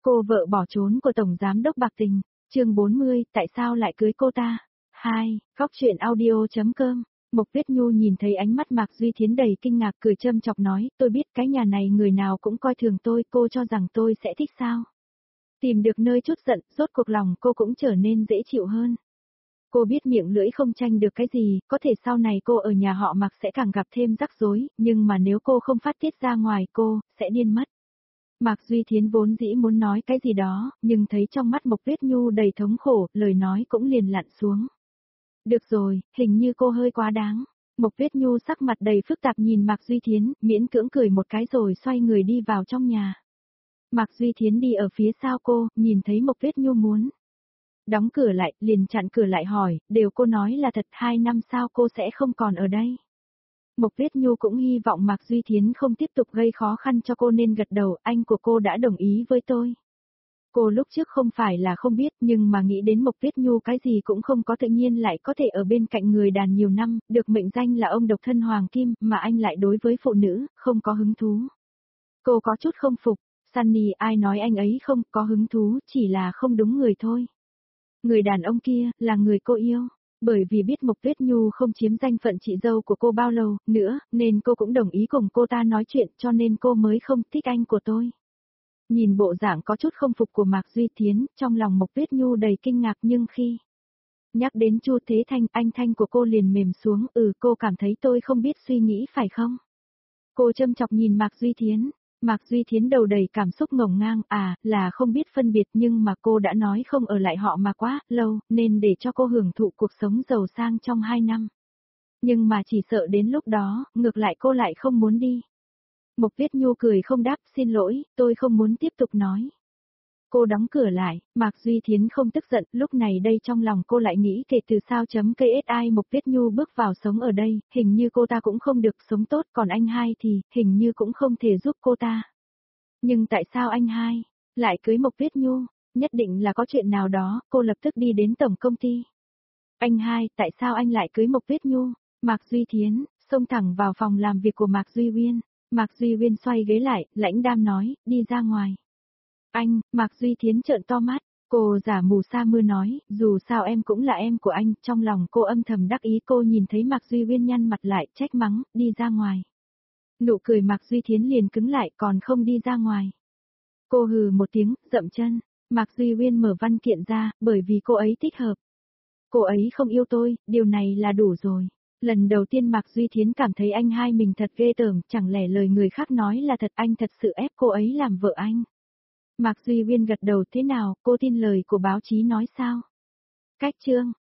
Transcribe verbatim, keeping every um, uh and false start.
Cô vợ bỏ trốn của Tổng Giám đốc bạc tình, chương bốn mươi, tại sao lại cưới cô ta? hai, góc truyện audio.com. Mộc Tuyết Nhu nhìn thấy ánh mắt Mạc Duy Thiến đầy kinh ngạc, cười châm chọc nói, tôi biết cái nhà này người nào cũng coi thường tôi, cô cho rằng tôi sẽ thích sao? Tìm được nơi chút giận, rốt cuộc lòng cô cũng trở nên dễ chịu hơn. Cô biết miệng lưỡi không tranh được cái gì, có thể sau này cô ở nhà họ Mạc sẽ càng gặp thêm rắc rối, nhưng mà nếu cô không phát tiết ra ngoài cô, sẽ điên mất. Mạc Duy Thiến vốn dĩ muốn nói cái gì đó, nhưng thấy trong mắt Mộc Tuyết Nhu đầy thống khổ, lời nói cũng liền lặn xuống. Được rồi, hình như cô hơi quá đáng. Mộc Tuyết Nhu sắc mặt đầy phức tạp nhìn Mạc Duy Thiến, miễn cưỡng cười một cái rồi xoay người đi vào trong nhà. Mạc Duy Thiến đi ở phía sau cô, nhìn thấy Mộc Tuyết Nhu muốn đóng cửa lại, liền chặn cửa lại hỏi, đều cô nói là thật, hai năm sau cô sẽ không còn ở đây. Mộc Tuyết Nhu cũng hy vọng Mạc Duy Thiến không tiếp tục gây khó khăn cho cô nên gật đầu, anh của cô đã đồng ý với tôi. Cô lúc trước không phải là không biết nhưng mà nghĩ đến Mộc Tuyết Nhu cái gì cũng không có tự nhiên lại có thể ở bên cạnh người đàn nhiều năm, được mệnh danh là ông độc thân hoàng kim mà anh lại đối với phụ nữ, không có hứng thú. Cô có chút không phục, Sunny ai nói anh ấy không có hứng thú, chỉ là không đúng người thôi. Người đàn ông kia, là người cô yêu. Bởi vì biết Mộc Tuyết Nhu không chiếm danh phận chị dâu của cô bao lâu nữa, nên cô cũng đồng ý cùng cô ta nói chuyện cho nên cô mới không thích anh của tôi. Nhìn bộ dạng có chút không phục của Mạc Duy Thiến, trong lòng Mộc Tuyết Nhu đầy kinh ngạc nhưng khi nhắc đến Chu Thế Thanh, anh thanh của cô liền mềm xuống, ừ cô cảm thấy tôi không biết suy nghĩ phải không? Cô châm chọc nhìn Mạc Duy Thiến. Mạc Duy Thiến đầu đầy cảm xúc ngổn ngang, à, là không biết phân biệt nhưng mà cô đã nói không ở lại họ mà quá lâu, nên để cho cô hưởng thụ cuộc sống giàu sang trong hai năm. Nhưng mà chỉ sợ đến lúc đó, ngược lại cô lại không muốn đi. Mộc Tuyết Nhu cười không đáp, xin lỗi, tôi không muốn tiếp tục nói. Cô đóng cửa lại, Mạc Duy Thiến không tức giận, lúc này đây trong lòng cô lại nghĩ kể từ sao chấm ksi Mộc Tuyết Nhu bước vào sống ở đây, hình như cô ta cũng không được sống tốt, còn anh hai thì, hình như cũng không thể giúp cô ta. Nhưng tại sao anh hai lại cưới Mộc Tuyết Nhu, nhất định là có chuyện nào đó, cô lập tức đi đến tổng công ty. Anh hai, tại sao anh lại cưới Mộc Tuyết Nhu? Mạc Duy Thiến, xông thẳng vào phòng làm việc của Mạc Duy Uyên. Mạc Duy Uyên xoay ghế lại, lãnh đam nói, đi ra ngoài. Anh, Mạc Duy Thiến trợn to mắt, cô giả mù sa mưa nói, dù sao em cũng là em của anh, trong lòng cô âm thầm đắc ý. Cô nhìn thấy Mạc Duy Uyên nhăn mặt lại, trách mắng, đi ra ngoài. Nụ cười Mạc Duy Thiến liền cứng lại, còn không đi ra ngoài. Cô hừ một tiếng, dậm chân, Mạc Duy Uyên mở văn kiện ra, bởi vì cô ấy thích hợp. Cô ấy không yêu tôi, điều này là đủ rồi. Lần đầu tiên Mạc Duy Thiến cảm thấy anh hai mình thật ghê tởm, chẳng lẽ lời người khác nói là thật, anh thật sự ép cô ấy làm vợ anh. Mạc Duy Uyên gật đầu, thế nào, cô tin lời của báo chí nói sao? Cách chương